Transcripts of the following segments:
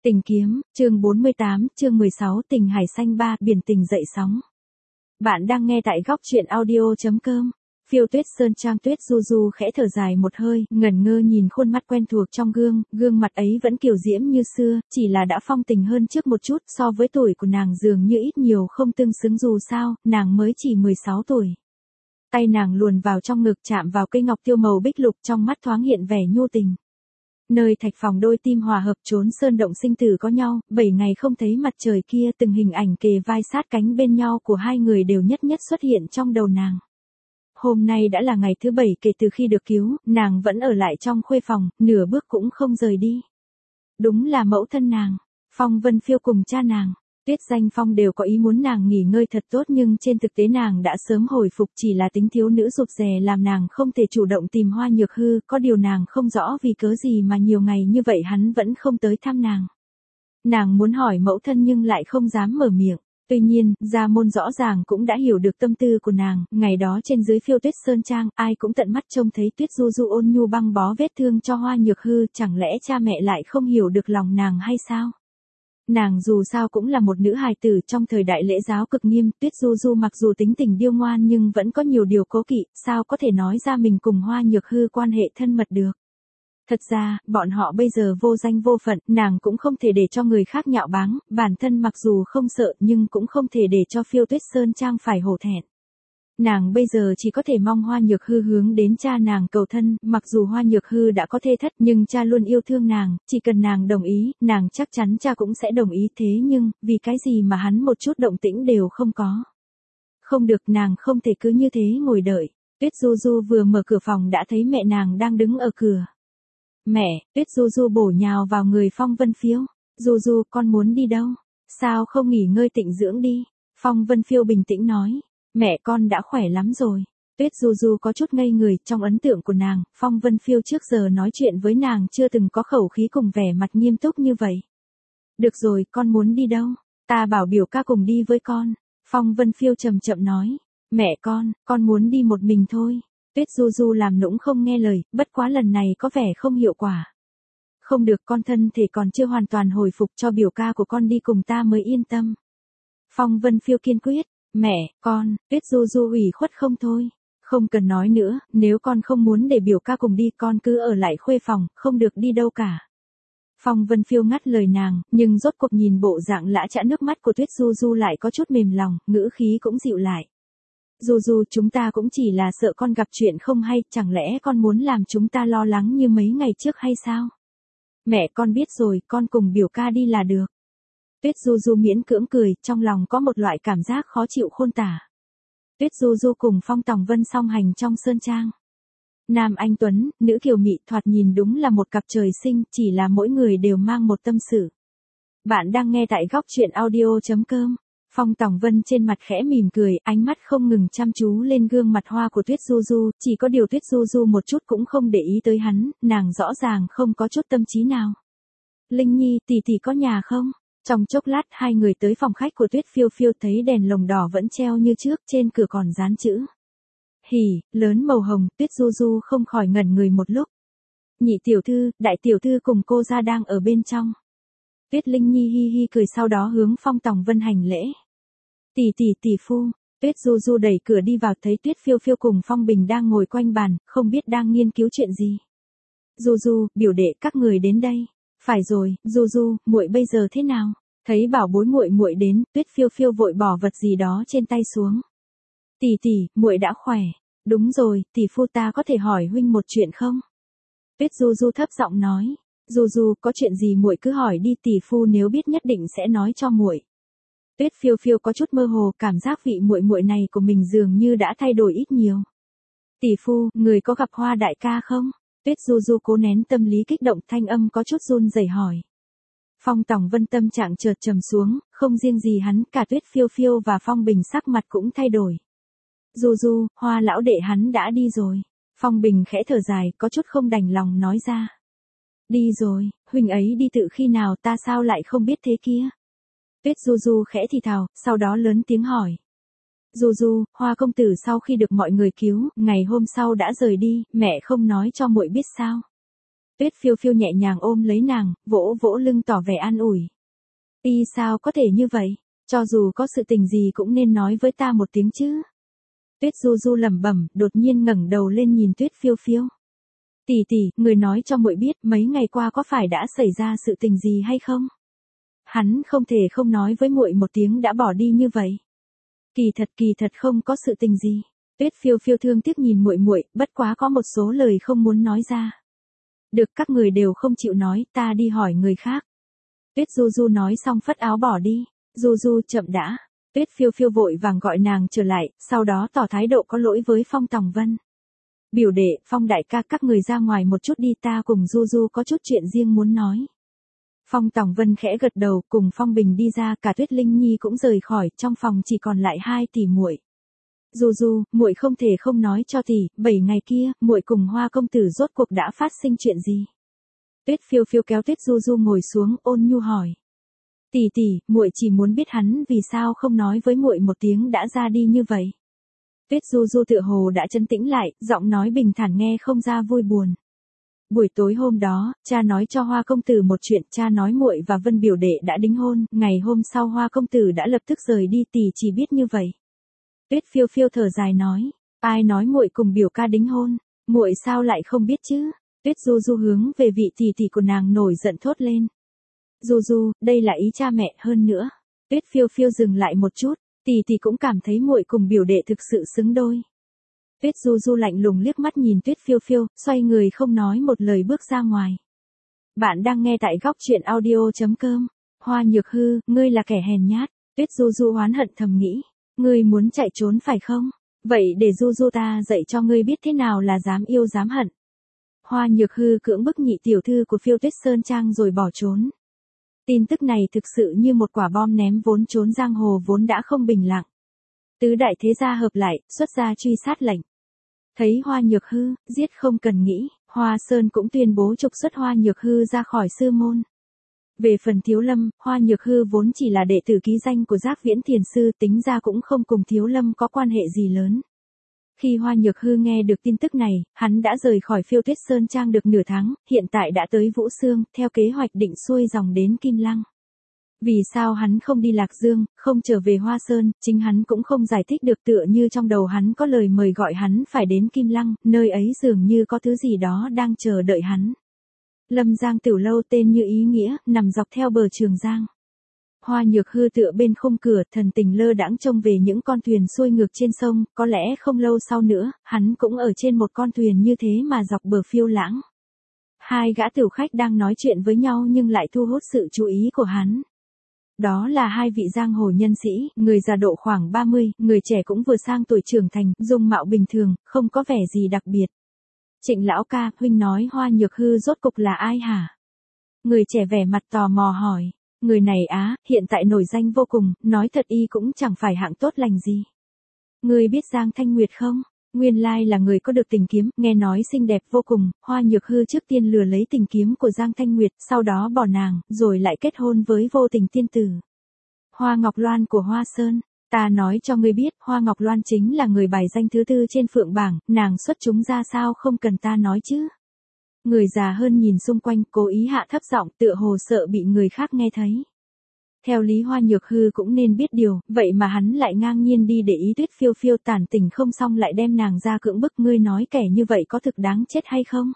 Tình kiếm, chương 48, chương 16, tình hải xanh 3, biển tình dậy sóng. Bạn đang nghe tại góc truyện audio.com. Phiêu Tuyết Sơn Trang Tuyết Du Du khẽ thở dài một hơi, ngẩn ngơ nhìn khuôn mặt quen thuộc trong gương, gương mặt ấy vẫn kiều diễm như xưa, chỉ là đã phong tình hơn trước một chút, so với tuổi của nàng dường như ít nhiều không tương xứng dù sao, nàng mới chỉ 16 tuổi. Tay nàng luồn vào trong ngực chạm vào cây ngọc tiêu màu bích lục, trong mắt thoáng hiện vẻ nhu tình. Nơi thạch phòng đôi tim hòa hợp trốn sơn động sinh tử có nhau, 7 ngày không thấy mặt trời kia, từng hình ảnh kề vai sát cánh bên nhau của hai người đều nhất nhất xuất hiện trong đầu nàng. Hôm nay đã là ngày thứ 7 kể từ khi được cứu, nàng vẫn ở lại trong khuê phòng, nửa bước cũng không rời đi. Đúng là mẫu thân nàng, Phong Vân Phiêu cùng cha nàng. Tuyết Danh Phong đều có ý muốn nàng nghỉ ngơi thật tốt, nhưng trên thực tế nàng đã sớm hồi phục, chỉ là tính thiếu nữ rụt rè làm nàng không thể chủ động tìm Hoa Nhược Hư, có điều nàng không rõ vì cớ gì mà nhiều ngày như vậy hắn vẫn không tới thăm nàng. Nàng muốn hỏi mẫu thân nhưng lại không dám mở miệng. Tuy nhiên, Gia Môn rõ ràng cũng đã hiểu được tâm tư của nàng, ngày đó trên dưới Phiêu Tuyết Sơn Trang, ai cũng tận mắt trông thấy Tuyết Du Du ôn nhu băng bó vết thương cho Hoa Nhược Hư, chẳng lẽ cha mẹ lại không hiểu được lòng nàng hay sao? Nàng dù sao cũng là một nữ hài tử trong thời đại lễ giáo cực nghiêm, Tuyết Du Du mặc dù tính tình điêu ngoan nhưng vẫn có nhiều điều cố kỵ, sao có thể nói ra mình cùng Hoa Nhược Hư quan hệ thân mật được. Thật ra, bọn họ bây giờ vô danh vô phận, nàng cũng không thể để cho người khác nhạo báng, bản thân mặc dù không sợ nhưng cũng không thể để cho Phiêu Tuyết Sơn Trang phải hổ thẹn. Nàng bây giờ chỉ có thể mong Hoa Nhược Hư hướng đến cha nàng cầu thân, mặc dù Hoa Nhược Hư đã có thê thất nhưng cha luôn yêu thương nàng, chỉ cần nàng đồng ý, nàng chắc chắn cha cũng sẽ đồng ý, thế nhưng, vì cái gì mà hắn một chút động tĩnh đều không có. Không được, nàng không thể cứ như thế ngồi đợi. Tuyết Du Du vừa mở cửa phòng đã thấy mẹ nàng đang đứng ở cửa. Mẹ, Tuyết Du Du bổ nhào vào người Phong Vân Phiêu. Du Du, con muốn đi đâu? Sao không nghỉ ngơi tịnh dưỡng đi? Phong Vân Phiêu bình tĩnh nói. Mẹ con đã khỏe lắm rồi. Tuyết Du Du có chút ngây người, trong ấn tượng của nàng, Phong Vân Phiêu trước giờ nói chuyện với nàng chưa từng có khẩu khí cùng vẻ mặt nghiêm túc như vậy. Được rồi, con muốn đi đâu? Ta bảo biểu ca cùng đi với con. Phong Vân Phiêu chậm chậm nói. Mẹ con muốn đi một mình thôi. Tuyết Du Du làm nũng không nghe lời, bất quá lần này có vẻ không hiệu quả. Không được, con thân thể còn chưa hoàn toàn hồi phục, cho biểu ca của con đi cùng ta mới yên tâm. Phong Vân Phiêu kiên quyết. Mẹ, con, Tuyết Du Du ủy khuất không thôi. Không cần nói nữa, nếu con không muốn để biểu ca cùng đi, con cứ ở lại khuê phòng, không được đi đâu cả. Phong Vân Phiêu ngắt lời nàng, nhưng rốt cuộc nhìn bộ dạng lã chã nước mắt của Tuyết Du Du lại có chút mềm lòng, ngữ khí cũng dịu lại. Du Du, chúng ta cũng chỉ là sợ con gặp chuyện không hay, chẳng lẽ con muốn làm chúng ta lo lắng như mấy ngày trước hay sao? Mẹ con biết rồi, con cùng biểu ca đi là được. Tuyết Du Du miễn cưỡng cười, trong lòng có một loại cảm giác khó chịu khôn tả. Tuyết Du Du cùng Phong Tòng Vân song hành trong sơn trang. Nam anh tuấn, nữ kiều mị, thoạt nhìn đúng là một cặp trời sinh, chỉ là mỗi người đều mang một tâm sự. Bạn đang nghe tại góc truyện audio.com. Phong Tòng Vân trên mặt khẽ mỉm cười, ánh mắt không ngừng chăm chú lên gương mặt hoa của Tuyết Du Du, chỉ có điều Tuyết Du Du một chút cũng không để ý tới hắn, nàng rõ ràng không có chút tâm trí nào. Linh Nhi, tỷ tỷ có nhà không? Trong chốc lát hai người tới phòng khách của Tuyết Phiêu Phiêu, thấy đèn lồng đỏ vẫn treo như trước, trên cửa còn dán chữ hỉ, lớn màu hồng. Tuyết Du Du không khỏi ngẩn người một lúc. Nhị tiểu thư, đại tiểu thư cùng cô gia đang ở bên trong. Tuyết Linh Nhi hi hi cười, sau đó hướng Phong Tòng Vân hành lễ. Tỷ phu. Tuyết Du Du đẩy cửa đi vào, thấy Tuyết Phiêu Phiêu cùng Phong Bình đang ngồi quanh bàn, không biết đang nghiên cứu chuyện gì. Du Du, biểu đệ các người đến đây. Phải rồi, Du Du, muội bây giờ thế nào? Thấy bảo bối muội đến, Tuyết Phiêu Phiêu vội bỏ vật gì đó trên tay xuống. Tỷ, muội đã khỏe. Đúng rồi, tỷ phu, ta có thể hỏi huynh một chuyện không? Tuyết Du Du thấp giọng nói. Du Du, có chuyện gì muội cứ hỏi đi, tỷ phu nếu biết nhất định sẽ nói cho muội. Tuyết Phiêu Phiêu có chút mơ hồ, cảm giác vị muội này của mình dường như đã thay đổi ít nhiều. Tỷ phu, người có gặp Hoa đại ca không? Tuyết Du Du cố nén tâm lý kích động, thanh âm có chút run rẩy hỏi. Phong Tòng Vân tâm trạng chợt trầm xuống, không riêng gì hắn, cả Tuyết Phiêu Phiêu và Phong Bình sắc mặt cũng thay đổi. Du Du, Hoa lão đệ hắn đã đi rồi. Phong Bình khẽ thở dài, có chút không đành lòng nói ra. Đi rồi, huynh ấy đi tự khi nào, ta sao lại không biết thế kia? Tuyết Du Du khẽ thì thào, sau đó lớn tiếng hỏi. Du Du, Hoa công tử sau khi được mọi người cứu, ngày hôm sau đã rời đi, mẹ không nói cho muội biết sao? Tuyết Phiêu Phiêu nhẹ nhàng ôm lấy nàng, vỗ vỗ lưng tỏ vẻ an ủi. Y sao có thể như vậy, cho dù có sự tình gì cũng nên nói với ta một tiếng chứ. Tuyết Du Du lẩm bẩm, đột nhiên ngẩng đầu lên nhìn Tuyết Phiêu Phiêu. Tỷ tỷ, người nói cho muội biết mấy ngày qua có phải đã xảy ra sự tình gì hay không? Hắn không thể không nói với muội một tiếng đã bỏ đi như vậy. Kỳ thật không có sự tình gì. Tuyết Phiêu Phiêu thương tiếc nhìn muội muội, bất quá có một số lời không muốn nói ra. Được, các người đều không chịu nói, ta đi hỏi người khác. Tuyết Du Du nói xong phất áo bỏ đi. Du Du, chậm đã. Tuyết Phiêu Phiêu vội vàng gọi nàng trở lại, sau đó tỏ thái độ có lỗi với Phong Tòng Vân. Biểu đệ, Phong đại ca, các người ra ngoài một chút đi, ta cùng Du Du có chút chuyện riêng muốn nói. Phong Tòng Vân khẽ gật đầu, cùng Phong Bình đi ra, cả Tuyết Linh Nhi cũng rời khỏi, trong phòng chỉ còn lại hai tỷ muội. Du Du, muội không thể không nói cho tỷ, 7 ngày kia, muội cùng Hoa công tử rốt cuộc đã phát sinh chuyện gì? Tuyết Phiêu Phiêu kéo Tuyết Du Du ngồi xuống, ôn nhu hỏi. Tỷ tỷ, muội chỉ muốn biết hắn vì sao không nói với muội một tiếng đã ra đi như vậy. Tuyết Du Du tựa hồ đã trấn tĩnh lại, giọng nói bình thản nghe không ra vui buồn. Buổi tối hôm đó, cha nói cho Hoa công tử một chuyện, cha nói muội và Vân biểu đệ đã đính hôn, ngày hôm sau Hoa công tử đã lập tức rời đi, tỷ chỉ biết như vậy. Tuyết Phiêu Phiêu thở dài nói, ai nói muội cùng biểu ca đính hôn, muội sao lại không biết chứ? Tuyết Du Du hướng về vị tỷ tỷ của nàng nổi giận thốt lên. Du Du, đây là ý cha mẹ, hơn nữa. Tuyết Phiêu Phiêu dừng lại một chút, tỷ tỷ cũng cảm thấy muội cùng biểu đệ thực sự xứng đôi. Tuyết Du Du lạnh lùng liếc mắt nhìn Tuyết Phiêu Phiêu, xoay người không nói một lời bước ra ngoài. Bạn đang nghe tại góc truyện audio.com. Hoa Nhược Hư, ngươi là kẻ hèn nhát. Tuyết Du Du oán hận thầm nghĩ. Ngươi muốn chạy trốn phải không? Vậy để Du Du ta dạy cho ngươi biết thế nào là dám yêu dám hận. Hoa Nhược Hư cưỡng bức nhị tiểu thư của Phiêu Tuyết Sơn Trang rồi bỏ trốn. Tin tức này thực sự như một quả bom ném, vốn trốn giang hồ vốn đã không bình lặng. Tứ đại thế gia hợp lại, xuất ra truy sát lệnh. Thấy Hoa Nhược Hư, giết không cần nghĩ, Hoa Sơn cũng tuyên bố trục xuất Hoa Nhược Hư ra khỏi sư môn. Về phần Thiếu Lâm, Hoa Nhược Hư vốn chỉ là đệ tử ký danh của Giác Viễn Thiền Sư, tính ra cũng không cùng Thiếu Lâm có quan hệ gì lớn. Khi Hoa Nhược Hư nghe được tin tức này, hắn đã rời khỏi Phiêu Tuyết Sơn Trang được nửa tháng, hiện tại đã tới Vũ Xương, theo kế hoạch định xuôi dòng đến Kim Lăng. Vì sao hắn không đi Lạc Dương, không trở về Hoa Sơn, chính hắn cũng không giải thích được, tựa như trong đầu hắn có lời mời gọi hắn phải đến Kim Lăng, nơi ấy dường như có thứ gì đó đang chờ đợi hắn. Lâm Giang Tiểu Lâu tên như ý nghĩa, nằm dọc theo bờ Trường Giang. Hoa Nhược Hư tựa bên khung cửa, thần tình lơ đãng trông về những con thuyền xuôi ngược trên sông, có lẽ không lâu sau nữa, hắn cũng ở trên một con thuyền như thế mà dọc bờ phiêu lãng. Hai gã tiểu khách đang nói chuyện với nhau nhưng lại thu hút sự chú ý của hắn. Đó là hai vị giang hồ nhân sĩ, người già độ khoảng 30, người trẻ cũng vừa sang tuổi trưởng thành, dung mạo bình thường, không có vẻ gì đặc biệt. Trịnh lão ca, huynh nói Hoa Nhược Hư rốt cục là ai hả? Người trẻ vẻ mặt tò mò hỏi. Người này á, hiện tại nổi danh vô cùng, nói thật y cũng chẳng phải hạng tốt lành gì. Người biết Giang Thanh Nguyệt không? Nguyên lai là người có được tình kiếm, nghe nói xinh đẹp vô cùng, Hoa Nhược Hư trước tiên lừa lấy tình kiếm của Giang Thanh Nguyệt, sau đó bỏ nàng, rồi lại kết hôn với vô tình tiên tử. Hoa Ngọc Loan của Hoa Sơn, ta nói cho ngươi biết, Hoa Ngọc Loan chính là người bài danh thứ 4 trên phượng bảng, nàng xuất chúng ra sao không cần ta nói chứ. Người già hơn nhìn xung quanh, cố ý hạ thấp giọng, tựa hồ sợ bị người khác nghe thấy. Theo lý Hoa Nhược Hư cũng nên biết điều, vậy mà hắn lại ngang nhiên đi để ý Tuyết Phiêu Phiêu, tản tình không xong lại đem nàng ra cưỡng bức, ngươi nói kẻ như vậy có thực đáng chết hay không?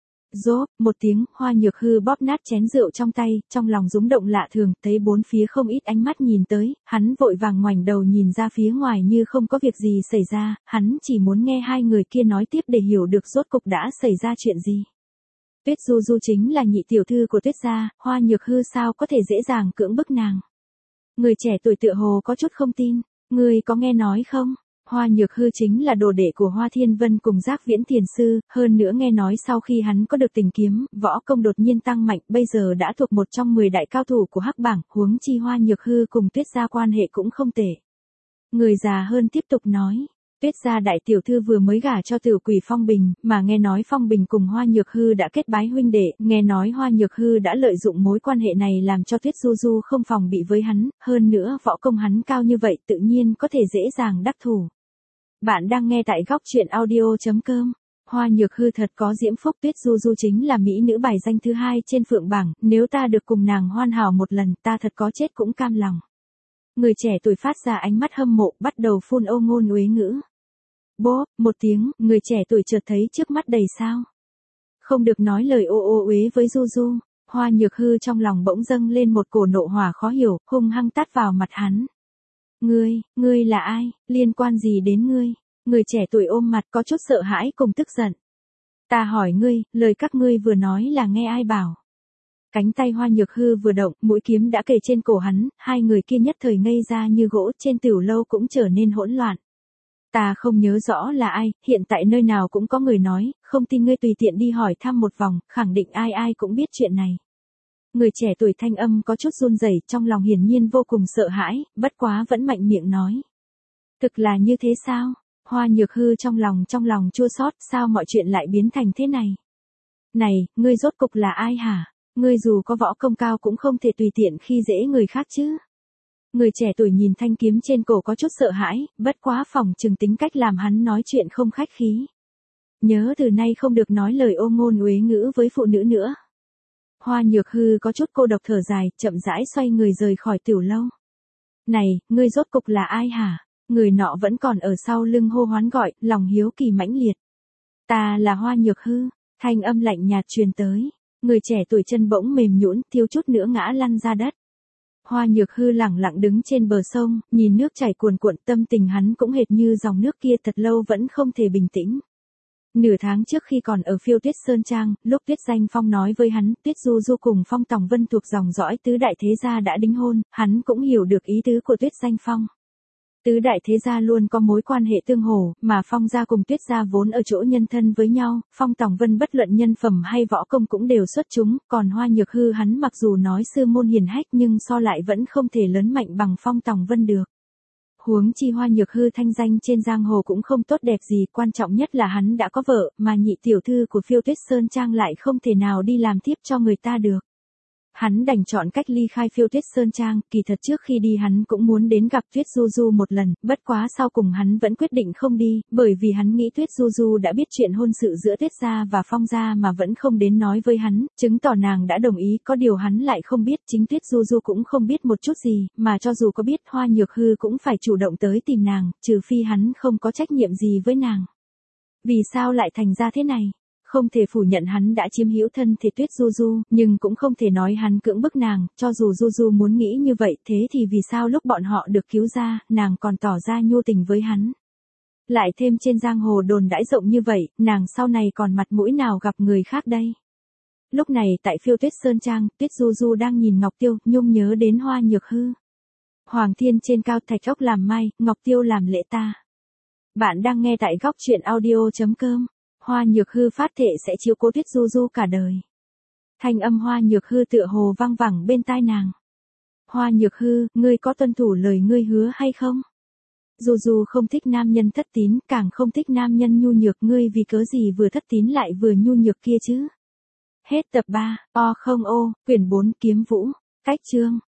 Rốp, một tiếng, Hoa Nhược Hư bóp nát chén rượu trong tay, trong lòng rúng động lạ thường, thấy bốn phía không ít ánh mắt nhìn tới, hắn vội vàng ngoảnh đầu nhìn ra phía ngoài như không có việc gì xảy ra, hắn chỉ muốn nghe hai người kia nói tiếp để hiểu được rốt cục đã xảy ra chuyện gì. Tuyết Du Du chính là nhị tiểu thư của Tuyết gia, Hoa Nhược Hư sao có thể dễ dàng cưỡng bức nàng. Người trẻ tuổi tựa hồ có chút không tin, ngươi có nghe nói không? Hoa Nhược Hư chính là đồ đệ của Hoa Thiên Vân cùng Giác Viễn Thiền Sư, hơn nữa nghe nói sau khi hắn có được tình kiếm, võ công đột nhiên tăng mạnh, bây giờ đã thuộc một trong 10 đại cao thủ của Hắc Bảng, huống chi Hoa Nhược Hư cùng Tuyết gia quan hệ cũng không tệ. Người già hơn tiếp tục nói. Tuyết gia đại tiểu thư vừa mới gả cho tiểu quỷ Phong Bình, mà nghe nói Phong Bình cùng Hoa Nhược Hư đã kết bái huynh đệ, nghe nói Hoa Nhược Hư đã lợi dụng mối quan hệ này làm cho Tuyết Du Du không phòng bị với hắn, hơn nữa võ công hắn cao như vậy tự nhiên có thể dễ dàng đắc thủ. Bạn đang nghe tại góc truyện audio.com. Hoa Nhược Hư thật có diễm phúc, Tuyết Du Du chính là mỹ nữ bài danh thứ 2 trên phượng bảng, nếu ta được cùng nàng hoàn hảo một lần, ta thật có chết cũng cam lòng. Người trẻ tuổi phát ra ánh mắt hâm mộ, bắt đầu phun ô ngôn uế ngữ. Bốp, một tiếng, người trẻ tuổi chợt thấy trước mắt đầy sao. Không được nói lời ô ô uế với Du Du. Hoa Nhược Hư trong lòng bỗng dâng lên một cổ nộ hỏa khó hiểu, hung hăng tát vào mặt hắn. Ngươi là ai, liên quan gì đến ngươi? Người trẻ tuổi ôm mặt có chút sợ hãi cùng tức giận. Ta hỏi ngươi, lời các ngươi vừa nói là nghe ai bảo? Cánh tay Hoa Nhược Hư vừa động, mũi kiếm đã kề trên cổ hắn, hai người kia nhất thời ngây ra như gỗ, trên tiểu lâu cũng trở nên hỗn loạn. Ta không nhớ rõ là ai, hiện tại nơi nào cũng có người nói, không tin ngươi tùy tiện đi hỏi thăm một vòng, khẳng định ai ai cũng biết chuyện này. Người trẻ tuổi thanh âm có chút run rẩy, trong lòng hiển nhiên vô cùng sợ hãi, bất quá vẫn mạnh miệng nói. Thực là như thế sao? Hoa Nhược Hư trong lòng chua xót, sao mọi chuyện lại biến thành thế này? Này, ngươi rốt cục là ai hả? Ngươi dù có võ công cao cũng không thể tùy tiện khi dễ người khác chứ. Người trẻ tuổi nhìn thanh kiếm trên cổ có chút sợ hãi, bất quá phòng chừng tính cách làm hắn nói chuyện không khách khí. Nhớ từ nay không được nói lời ô ngôn uế ngữ với phụ nữ nữa. Hoa Nhược Hư có chút cô độc thở dài, chậm rãi xoay người rời khỏi tiểu lâu. Này, ngươi rốt cục là ai hả? Người nọ vẫn còn ở sau lưng hô hoán gọi, lòng hiếu kỳ mãnh liệt. Ta là Hoa Nhược Hư, thanh âm lạnh nhạt truyền tới. Người trẻ tuổi chân bỗng mềm nhũn, thiếu chút nữa ngã lăn ra đất. Hoa Nhược Hư lẳng lặng đứng trên bờ sông, nhìn nước chảy cuồn cuộn, tâm tình hắn cũng hệt như dòng nước kia, thật lâu vẫn không thể bình tĩnh. Nửa tháng trước khi còn ở Phiêu Tuyết Sơn Trang, lúc Tuyết Danh Phong nói với hắn, Tuyết Du Du cùng Phong Tòng Vân thuộc dòng dõi tứ đại thế gia đã đính hôn, hắn cũng hiểu được ý tứ của Tuyết Danh Phong. Tứ đại thế gia luôn có mối quan hệ tương hỗ, mà Phong gia cùng Tuyết gia vốn ở chỗ nhân thân với nhau, Phong Tòng Vân bất luận nhân phẩm hay võ công cũng đều xuất chúng, còn Hoa Nhược Hư hắn mặc dù nói sư môn hiển hách nhưng so lại vẫn không thể lớn mạnh bằng Phong Tòng Vân được. Huống chi Hoa Nhược Hư thanh danh trên giang hồ cũng không tốt đẹp gì, quan trọng nhất là hắn đã có vợ, mà nhị tiểu thư của Phiêu Tuyết Sơn Trang lại không thể nào đi làm tiếp cho người ta được. Hắn đành chọn cách ly khai Phiêu Tuyết Sơn Trang, kỳ thật trước khi đi hắn cũng muốn đến gặp Tuyết Du Du một lần, bất quá sau cùng hắn vẫn quyết định không đi, bởi vì hắn nghĩ Tuyết Du Du đã biết chuyện hôn sự giữa Tuyết gia và Phong gia mà vẫn không đến nói với hắn, chứng tỏ nàng đã đồng ý, có điều hắn lại không biết, chính Tuyết Du Du cũng không biết một chút gì, mà cho dù có biết Hoa Nhược Hư cũng phải chủ động tới tìm nàng, trừ phi hắn không có trách nhiệm gì với nàng. Vì sao lại thành ra thế này? Không thể phủ nhận hắn đã chiếm hữu thân thể Tuyết Du Du, nhưng cũng không thể nói hắn cưỡng bức nàng, cho dù Du Du muốn nghĩ như vậy, thế thì vì sao lúc bọn họ được cứu ra, nàng còn tỏ ra nhu tình với hắn. Lại thêm trên giang hồ đồn đãi rộng như vậy, nàng sau này còn mặt mũi nào gặp người khác đây. Lúc này tại Phiêu Tuyết Sơn Trang, Tuyết Du Du đang nhìn Ngọc Tiêu, nhung nhớ đến Hoa Nhược Hư. Hoàng thiên trên cao, thạch ốc làm mai, Ngọc Tiêu làm lễ ta. Bạn đang nghe tại góc truyện audio.com. Hoa Nhược Hư phát thệ sẽ chiếu cố Tuyết Du Du cả đời. Thanh âm Hoa Nhược Hư tựa hồ vang vẳng bên tai nàng. Hoa Nhược Hư, ngươi có tuân thủ lời ngươi hứa hay không? Du Du không thích nam nhân thất tín, càng không thích nam nhân nhu nhược, ngươi vì cớ gì vừa thất tín lại vừa nhu nhược kia chứ? Hết tập 3, quyển 4 Kiếm Vũ, cách chương.